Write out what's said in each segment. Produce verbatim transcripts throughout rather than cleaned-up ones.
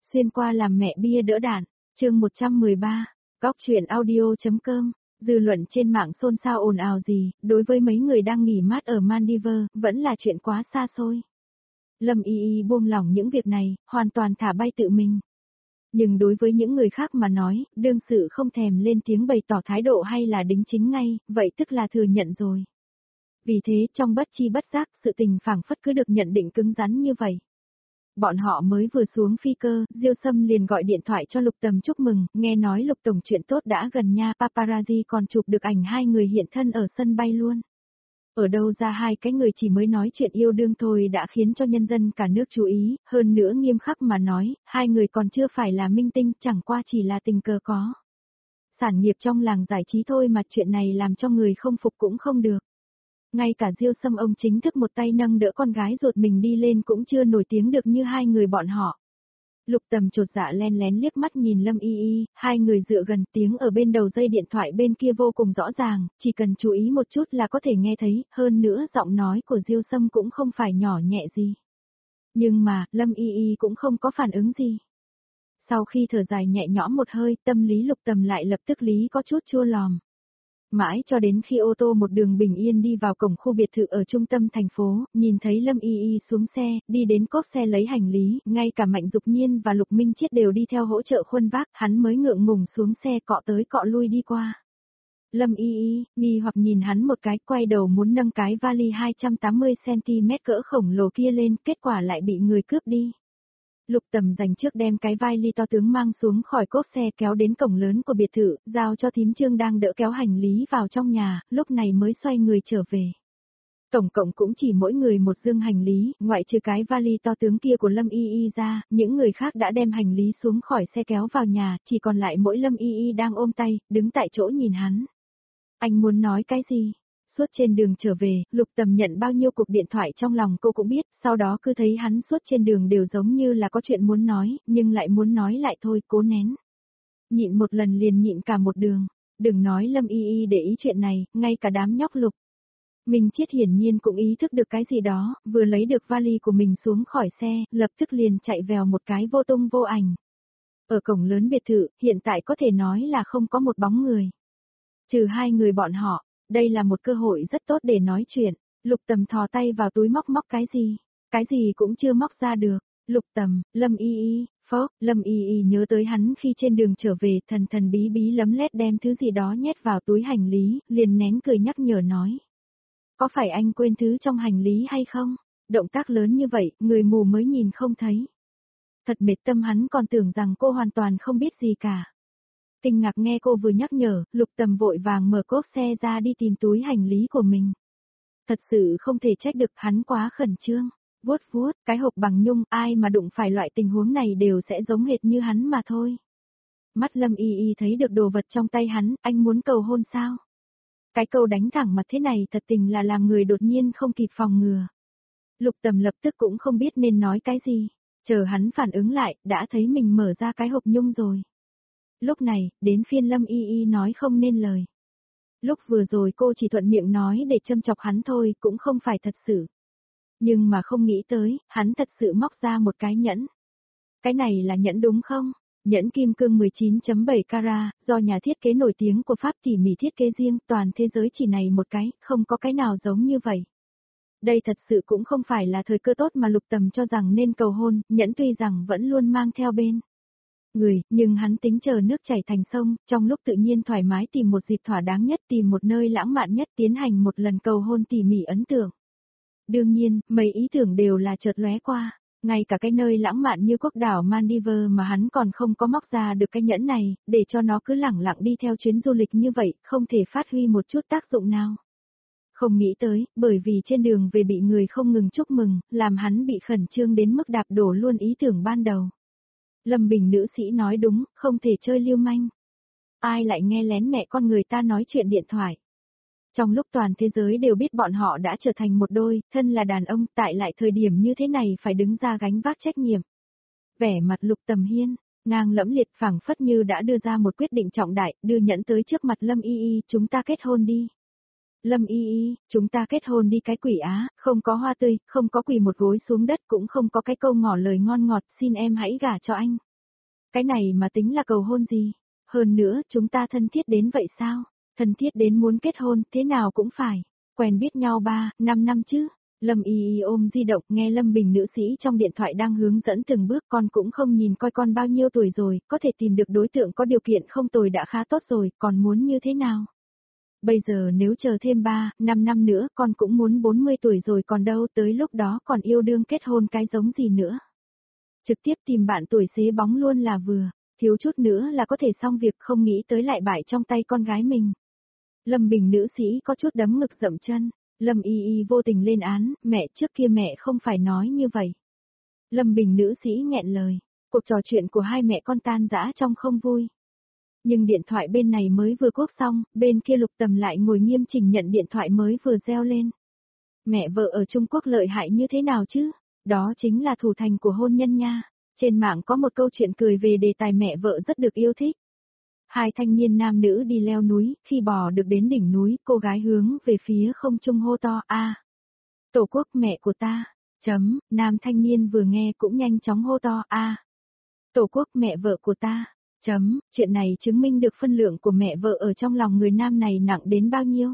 Xuyên qua làm mẹ bia đỡ đạn, chương một trăm mười ba, góc truyện audio.com, dư luận trên mạng xôn xao ồn ào gì, đối với mấy người đang nghỉ mát ở Maldives, vẫn là chuyện quá xa xôi. Lâm Y Y buông lỏng những việc này, hoàn toàn thả bay tự mình. Nhưng đối với những người khác mà nói, đương sự không thèm lên tiếng bày tỏ thái độ hay là đính chính ngay, vậy tức là thừa nhận rồi. Vì thế trong bất chi bất giác, sự tình phảng phất cứ được nhận định cứng rắn như vậy. Bọn họ mới vừa xuống phi cơ, Diêu Sâm liền gọi điện thoại cho Lục Tầm chúc mừng, nghe nói Lục Tổng chuyện tốt đã gần nha, paparazzi còn chụp được ảnh hai người hiện thân ở sân bay luôn. Ở đâu ra hai cái người chỉ mới nói chuyện yêu đương thôi đã khiến cho nhân dân cả nước chú ý, hơn nữa nghiêm khắc mà nói, hai người còn chưa phải là minh tinh, chẳng qua chỉ là tình cờ có. Sản nghiệp trong làng giải trí thôi mà chuyện này làm cho người không phục cũng không được. Ngay cả Diêu Sâm ông chính thức một tay nâng đỡ con gái ruột mình đi lên cũng chưa nổi tiếng được như hai người bọn họ. Lục Tầm chột dạ len lén liếc mắt nhìn Lâm Y Y, hai người dựa gần, tiếng ở bên đầu dây điện thoại bên kia vô cùng rõ ràng, chỉ cần chú ý một chút là có thể nghe thấy, hơn nữa giọng nói của Diêu Sâm cũng không phải nhỏ nhẹ gì. Nhưng mà, Lâm Y Y cũng không có phản ứng gì. Sau khi thở dài nhẹ nhõm một hơi, tâm lý Lục Tầm lại lập tức lý có chút chua lòm. Mãi cho đến khi ô tô một đường bình yên đi vào cổng khu biệt thự ở trung tâm thành phố, nhìn thấy Lâm Y Y xuống xe, đi đến cốp xe lấy hành lý, ngay cả Mạnh Dục Nhiên và Lục Minh Chiết đều đi theo hỗ trợ khuân vác, hắn mới ngượng ngùng xuống xe cọ tới cọ lui đi qua. Lâm Y Y, nghi hoặc nhìn hắn một cái, quay đầu muốn nâng cái vali hai trăm tám mươi xăng-ti-mét cỡ khổng lồ kia lên, kết quả lại bị người cướp đi. Lục Tầm dành trước đem cái vai ly to tướng mang xuống khỏi cốp xe kéo đến cổng lớn của biệt thự, giao cho thím Trương đang đỡ kéo hành lý vào trong nhà, lúc này mới xoay người trở về. Tổng cộng cũng chỉ mỗi người một dương hành lý, ngoại trừ cái vali to tướng kia của Lâm Y Y ra, những người khác đã đem hành lý xuống khỏi xe kéo vào nhà, chỉ còn lại mỗi Lâm Y Y đang ôm tay, đứng tại chỗ nhìn hắn. Anh muốn nói cái gì? Suốt trên đường trở về, Lục Tầm nhận bao nhiêu cuộc điện thoại trong lòng cô cũng biết, sau đó cứ thấy hắn suốt trên đường đều giống như là có chuyện muốn nói, nhưng lại muốn nói lại thôi, cố nén. Nhịn một lần liền nhịn cả một đường, đừng nói Lâm Y Y để ý chuyện này, ngay cả đám nhóc Lục Minh Chiết hiển nhiên cũng ý thức được cái gì đó, vừa lấy được vali của mình xuống khỏi xe, lập tức liền chạy vèo một cái vô tung vô ảnh. Ở cổng lớn biệt thự, hiện tại có thể nói là không có một bóng người. Trừ hai người bọn họ. Đây là một cơ hội rất tốt để nói chuyện. Lục Tầm thò tay vào túi móc móc cái gì. Cái gì cũng chưa móc ra được. Lục Tầm, Lâm Y Y, phó, Lâm Y Y nhớ tới hắn khi trên đường trở về thần thần bí bí lấm lét đem thứ gì đó nhét vào túi hành lý, liền nén cười nhắc nhở nói. Có phải anh quên thứ trong hành lý hay không? Động tác lớn như vậy, người mù mới nhìn không thấy. Thật mệt tâm hắn còn tưởng rằng cô hoàn toàn không biết gì cả. Kinh ngạc nghe cô vừa nhắc nhở, Lục Tầm vội vàng mở cốp xe ra đi tìm túi hành lý của mình. Thật sự không thể trách được hắn quá khẩn trương. Vuốt vuốt, cái hộp bằng nhung, ai mà đụng phải loại tình huống này đều sẽ giống hệt như hắn mà thôi. Mắt Lâm Y Y thấy được đồ vật trong tay hắn, anh muốn cầu hôn sao? Cái câu đánh thẳng mặt thế này thật tình là làm người đột nhiên không kịp phòng ngừa. Lục Tầm lập tức cũng không biết nên nói cái gì. Chờ hắn phản ứng lại, đã thấy mình mở ra cái hộp nhung rồi. Lúc này, đến phiên Lâm Y Y nói không nên lời. Lúc vừa rồi cô chỉ thuận miệng nói để châm chọc hắn thôi, cũng không phải thật sự. Nhưng mà không nghĩ tới, hắn thật sự móc ra một cái nhẫn. Cái này là nhẫn đúng không? Nhẫn kim cương mười chín chấm bảy carat, do nhà thiết kế nổi tiếng của Pháp tỉ mỉ thiết kế riêng, toàn thế giới chỉ này một cái, không có cái nào giống như vậy. Đây thật sự cũng không phải là thời cơ tốt mà Lục Tầm cho rằng nên cầu hôn, nhẫn tuy rằng vẫn luôn mang theo bên người, nhưng hắn tính chờ nước chảy thành sông, trong lúc tự nhiên thoải mái tìm một dịp thỏa đáng nhất, tìm một nơi lãng mạn nhất tiến hành một lần cầu hôn tỉ mỉ ấn tượng. Đương nhiên, mấy ý tưởng đều là chợt lóe qua, ngay cả cái nơi lãng mạn như quốc đảo Maldives mà hắn còn không có móc ra được cái nhẫn này, để cho nó cứ lẳng lặng đi theo chuyến du lịch như vậy, không thể phát huy một chút tác dụng nào. Không nghĩ tới, bởi vì trên đường về bị người không ngừng chúc mừng, làm hắn bị khẩn trương đến mức đạp đổ luôn ý tưởng ban đầu. Lâm Bình nữ sĩ nói đúng, không thể chơi lưu manh. Ai lại nghe lén mẹ con người ta nói chuyện điện thoại. Trong lúc toàn thế giới đều biết bọn họ đã trở thành một đôi, thân là đàn ông, tại lại thời điểm như thế này phải đứng ra gánh vác trách nhiệm. Vẻ mặt Lục Tầm Hiên, ngang lẫm liệt phảng phất như đã đưa ra một quyết định trọng đại, đưa nhẫn tới trước mặt Lâm Y Y, chúng ta kết hôn đi. Lâm Y Y, chúng ta kết hôn đi cái quỷ á, không có hoa tươi, không có quỳ một gối xuống đất, cũng không có cái câu ngỏ lời ngon ngọt, xin em hãy gả cho anh. Cái này mà tính là cầu hôn gì? Hơn nữa, chúng ta thân thiết đến vậy sao? Thân thiết đến muốn kết hôn, thế nào cũng phải. Quen biết nhau ba, năm năm chứ. Lâm Y Y ôm di động, nghe Lâm Bình nữ sĩ trong điện thoại đang hướng dẫn từng bước, con cũng không nhìn coi con bao nhiêu tuổi rồi, có thể tìm được đối tượng có điều kiện không tồi đã khá tốt rồi, còn muốn như thế nào? Bây giờ nếu chờ thêm ba, năm năm nữa, con cũng muốn bốn mươi tuổi rồi còn đâu, tới lúc đó còn yêu đương kết hôn cái giống gì nữa. Trực tiếp tìm bạn tuổi xế bóng luôn là vừa, thiếu chút nữa là có thể xong việc, không nghĩ tới lại bại trong tay con gái mình. Lâm Bình nữ sĩ có chút đấm ngực dậm chân. Lâm Y Y vô tình lên án, mẹ trước kia mẹ không phải nói như vậy. Lâm Bình nữ sĩ nghẹn lời, cuộc trò chuyện của hai mẹ con tan rã trong không vui. Nhưng điện thoại bên này mới vừa cúp xong, bên kia Lục Tầm lại ngồi nghiêm chỉnh nhận điện thoại mới vừa reo lên. Mẹ vợ ở Trung Quốc lợi hại như thế nào chứ? Đó chính là thủ thành của hôn nhân nha. Trên mạng có một câu chuyện cười về đề tài mẹ vợ rất được yêu thích. Hai thanh niên nam nữ đi leo núi, khi bò được đến đỉnh núi, cô gái hướng về phía không trung hô to a. Tổ quốc mẹ của ta. Chấm, nam thanh niên vừa nghe cũng nhanh chóng hô to a. Tổ quốc mẹ vợ của ta. Chấm, chuyện này chứng minh được phân lượng của mẹ vợ ở trong lòng người nam này nặng đến bao nhiêu.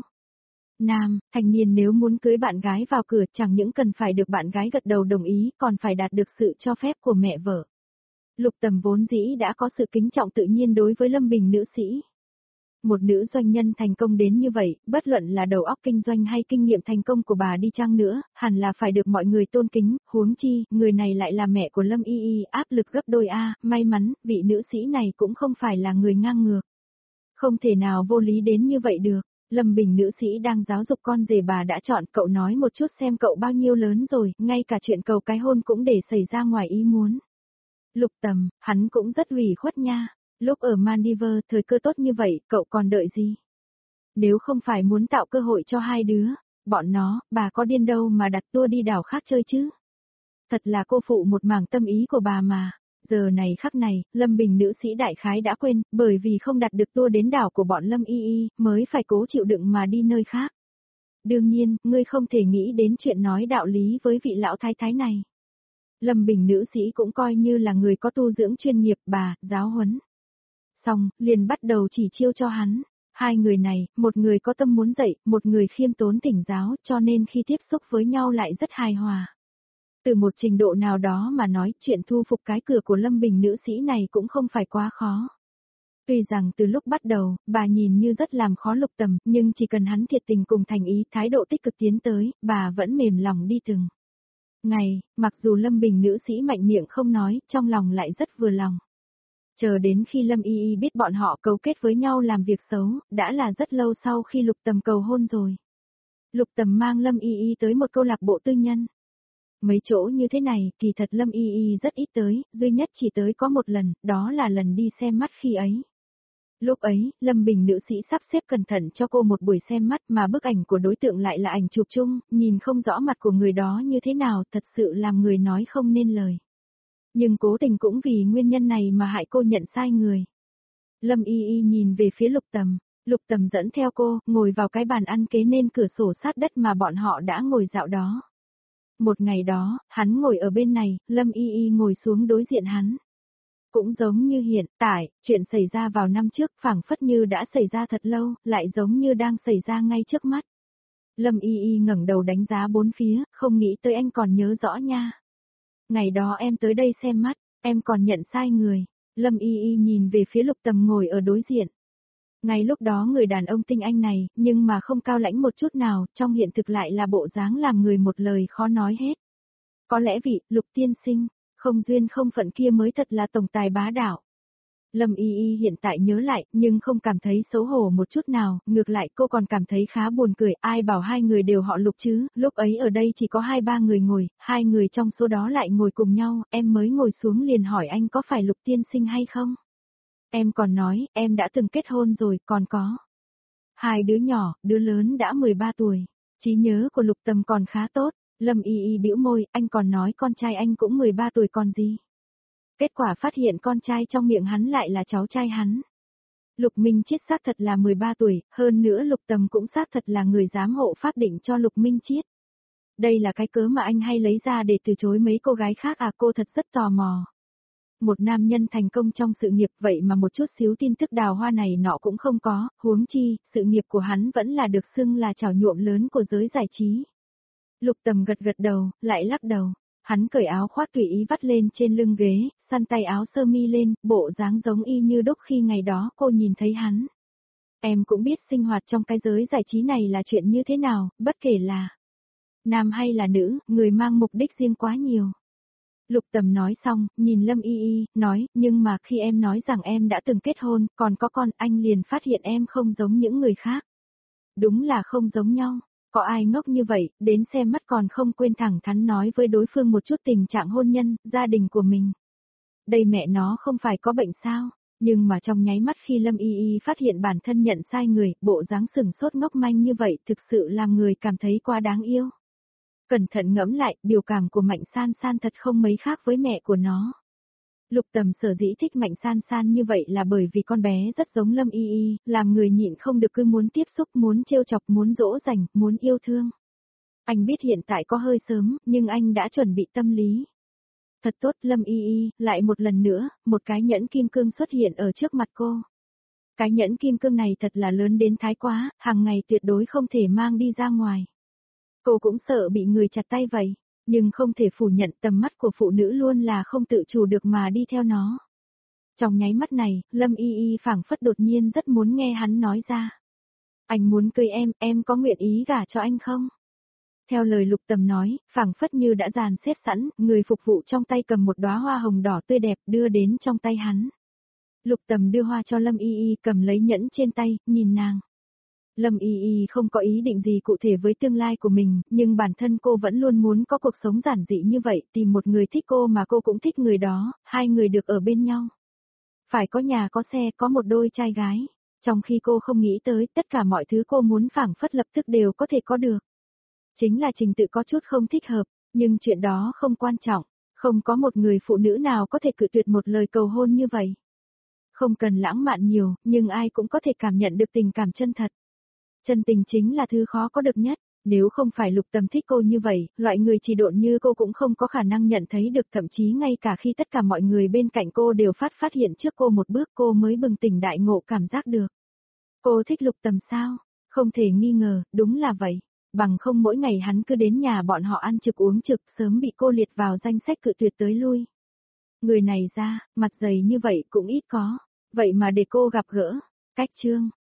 Nam, thanh niên nếu muốn cưới bạn gái vào cửa chẳng những cần phải được bạn gái gật đầu đồng ý, còn phải đạt được sự cho phép của mẹ vợ. Lục Tầm vốn dĩ đã có sự kính trọng tự nhiên đối với Lâm Bình nữ sĩ. Một nữ doanh nhân thành công đến như vậy, bất luận là đầu óc kinh doanh hay kinh nghiệm thành công của bà đi chăng nữa, hẳn là phải được mọi người tôn kính, huống chi, người này lại là mẹ của Lâm Y Y, áp lực gấp đôi a, may mắn, vị nữ sĩ này cũng không phải là người ngang ngược. Không thể nào vô lý đến như vậy được. Lâm Bình nữ sĩ đang giáo dục con rể bà đã chọn, cậu nói một chút xem cậu bao nhiêu lớn rồi, ngay cả chuyện cầu cái hôn cũng để xảy ra ngoài ý muốn. Lục Tầm, hắn cũng rất ủy khuất nha. Lúc ở Maldives, thời cơ tốt như vậy, cậu còn đợi gì? Nếu không phải muốn tạo cơ hội cho hai đứa, bọn nó, bà có điên đâu mà đặt tour đi đảo khác chơi chứ? Thật là cô phụ một mảng tâm ý của bà mà. Giờ này khắc này, Lâm Bình nữ sĩ đại khái đã quên, bởi vì không đặt được tour đến đảo của bọn Lâm Y Y, mới phải cố chịu đựng mà đi nơi khác. Đương nhiên, ngươi không thể nghĩ đến chuyện nói đạo lý với vị lão thái thái này. Lâm Bình nữ sĩ cũng coi như là người có tu dưỡng chuyên nghiệp, bà, giáo huấn. Xong, liền bắt đầu chỉ chiêu cho hắn. Hai người này, một người có tâm muốn dạy, một người khiêm tốn tỉnh giáo, cho nên khi tiếp xúc với nhau lại rất hài hòa. Từ một trình độ nào đó mà nói, chuyện thu phục cái cửa của Lâm Bình nữ sĩ này cũng không phải quá khó. Tuy rằng từ lúc bắt đầu, bà nhìn như rất làm khó Lục Tầm, nhưng chỉ cần hắn thiệt tình cùng thành ý, thái độ tích cực tiến tới, bà vẫn mềm lòng đi từng ngày, mặc dù Lâm Bình nữ sĩ mạnh miệng không nói, trong lòng lại rất vừa lòng. Chờ đến khi Lâm Y Y biết bọn họ cấu kết với nhau làm việc xấu, đã là rất lâu sau khi Lục Tầm cầu hôn rồi. Lục Tầm mang Lâm Y Y tới một câu lạc bộ tư nhân. Mấy chỗ như thế này, kỳ thật Lâm Y Y rất ít tới, duy nhất chỉ tới có một lần, đó là lần đi xem mắt khi ấy. Lúc ấy, Lâm Bình nữ sĩ sắp xếp cẩn thận cho cô một buổi xem mắt mà bức ảnh của đối tượng lại là ảnh chụp chung, nhìn không rõ mặt của người đó như thế nào, thật sự làm người nói không nên lời. Nhưng cố tình cũng vì nguyên nhân này mà hại cô nhận sai người. Lâm Y Y nhìn về phía Lục Tầm, Lục Tầm dẫn theo cô, ngồi vào cái bàn ăn kế nên cửa sổ sát đất mà bọn họ đã ngồi dạo đó. Một ngày đó, hắn ngồi ở bên này, Lâm Y Y ngồi xuống đối diện hắn. Cũng giống như hiện tại, chuyện xảy ra vào năm trước phảng phất như đã xảy ra thật lâu, lại giống như đang xảy ra ngay trước mắt. Lâm Y Y ngẩng đầu đánh giá bốn phía, không nghĩ tới anh còn nhớ rõ nha. Ngày đó em tới đây xem mắt, em còn nhận sai người. Lâm Y Y nhìn về phía Lục Tầm ngồi ở đối diện. Ngay lúc đó người đàn ông tinh anh này, nhưng mà không cao lãnh một chút nào, trong hiện thực lại là bộ dáng làm người một lời khó nói hết. Có lẽ vị, Lục tiên sinh, không duyên không phận kia mới thật là tổng tài bá đạo. Lâm Y Y hiện tại nhớ lại, nhưng không cảm thấy xấu hổ một chút nào, ngược lại cô còn cảm thấy khá buồn cười, ai bảo hai người đều họ Lục chứ, lúc ấy ở đây chỉ có hai ba người ngồi, hai người trong số đó lại ngồi cùng nhau, em mới ngồi xuống liền hỏi anh có phải Lục tiên sinh hay không? Em còn nói, em đã từng kết hôn rồi, còn có. Hai đứa nhỏ, đứa lớn đã mười ba tuổi, trí nhớ của Lục Tầm còn khá tốt, Lâm Y Y bĩu môi, anh còn nói con trai anh cũng mười ba tuổi còn gì. Kết quả phát hiện con trai trong miệng hắn lại là cháu trai hắn. Lục Minh Chiết xác thật là mười ba tuổi, hơn nữa Lục Tầm cũng xác thật là người giám hộ pháp định cho Lục Minh Chiết. Đây là cái cớ mà anh hay lấy ra để từ chối mấy cô gái khác à, cô thật rất tò mò. một nam nhân thành công trong sự nghiệp vậy mà một chút xíu tin tức đào hoa này nọ cũng không có, huống chi, sự nghiệp của hắn vẫn là được xưng là trào nhuộm lớn của giới giải trí. Lục Tầm gật gật đầu, lại lắc đầu. Hắn cởi áo khoác tùy ý vắt lên trên lưng ghế, săn tay áo sơ mi lên, bộ dáng giống y như đúc khi ngày đó cô nhìn thấy hắn. Em cũng biết sinh hoạt trong cái giới giải trí này là chuyện như thế nào, bất kể là nam hay là nữ, người mang mục đích riêng quá nhiều. Lục Tầm nói xong, nhìn Lâm Y Y, nói, nhưng mà khi em nói rằng em đã từng kết hôn, còn có con, anh liền phát hiện em không giống những người khác. Đúng là không giống nhau. Có ai ngốc như vậy, đến xem mắt còn không quên thẳng thắn nói với đối phương một chút tình trạng hôn nhân, gia đình của mình. Đây mẹ nó không phải có bệnh sao, nhưng mà trong nháy mắt khi Lâm Y Y phát hiện bản thân nhận sai người, bộ dáng sừng sốt ngốc manh như vậy thực sự làm người cảm thấy quá đáng yêu. Cẩn thận ngẫm lại, biểu cảm của Mạnh San San thật không mấy khác với mẹ của nó. Lục Tầm sở dĩ thích Mạnh San San như vậy là bởi vì con bé rất giống Lâm Y Y, làm người nhịn không được cứ muốn tiếp xúc, muốn trêu chọc, muốn dỗ dành, muốn yêu thương. Anh biết hiện tại có hơi sớm, nhưng anh đã chuẩn bị tâm lý. Thật tốt, Lâm Y Y, lại một lần nữa, một cái nhẫn kim cương xuất hiện ở trước mặt cô. Cái nhẫn kim cương này thật là lớn đến thái quá, hàng ngày tuyệt đối không thể mang đi ra ngoài. Cô cũng sợ bị người chặt tay vậy. Nhưng không thể phủ nhận tầm mắt của phụ nữ luôn là không tự chủ được mà đi theo nó. Trong nháy mắt này, Lâm Y Y phảng phất đột nhiên rất muốn nghe hắn nói ra. Anh muốn cưới em, em có nguyện ý gả cho anh không? Theo lời Lục Tầm nói, phảng phất như đã dàn xếp sẵn, người phục vụ trong tay cầm một đóa hoa hồng đỏ tươi đẹp đưa đến trong tay hắn. Lục Tầm đưa hoa cho Lâm Y Y cầm lấy nhẫn trên tay, nhìn nàng. Lâm Y Y không có ý định gì cụ thể với tương lai của mình, nhưng bản thân cô vẫn luôn muốn có cuộc sống giản dị như vậy, tìm một người thích cô mà cô cũng thích người đó, hai người được ở bên nhau. Phải có nhà có xe, có một đôi trai gái, trong khi cô không nghĩ tới tất cả mọi thứ cô muốn phảng phất lập tức đều có thể có được. Chính là trình tự có chút không thích hợp, nhưng chuyện đó không quan trọng, không có một người phụ nữ nào có thể cự tuyệt một lời cầu hôn như vậy. Không cần lãng mạn nhiều, nhưng ai cũng có thể cảm nhận được tình cảm chân thật. Chân tình chính là thứ khó có được nhất, nếu không phải Lục Tầm thích cô như vậy, loại người chỉ độn như cô cũng không có khả năng nhận thấy được, thậm chí ngay cả khi tất cả mọi người bên cạnh cô đều phát phát hiện trước cô một bước cô mới bừng tỉnh đại ngộ cảm giác được. Cô thích Lục Tầm sao? Không thể nghi ngờ, đúng là vậy. Bằng không mỗi ngày hắn cứ đến nhà bọn họ ăn trực uống trực, sớm bị cô liệt vào danh sách cự tuyệt tới lui. Người này ra, mặt dày như vậy cũng ít có, vậy mà để cô gặp gỡ. Cách chương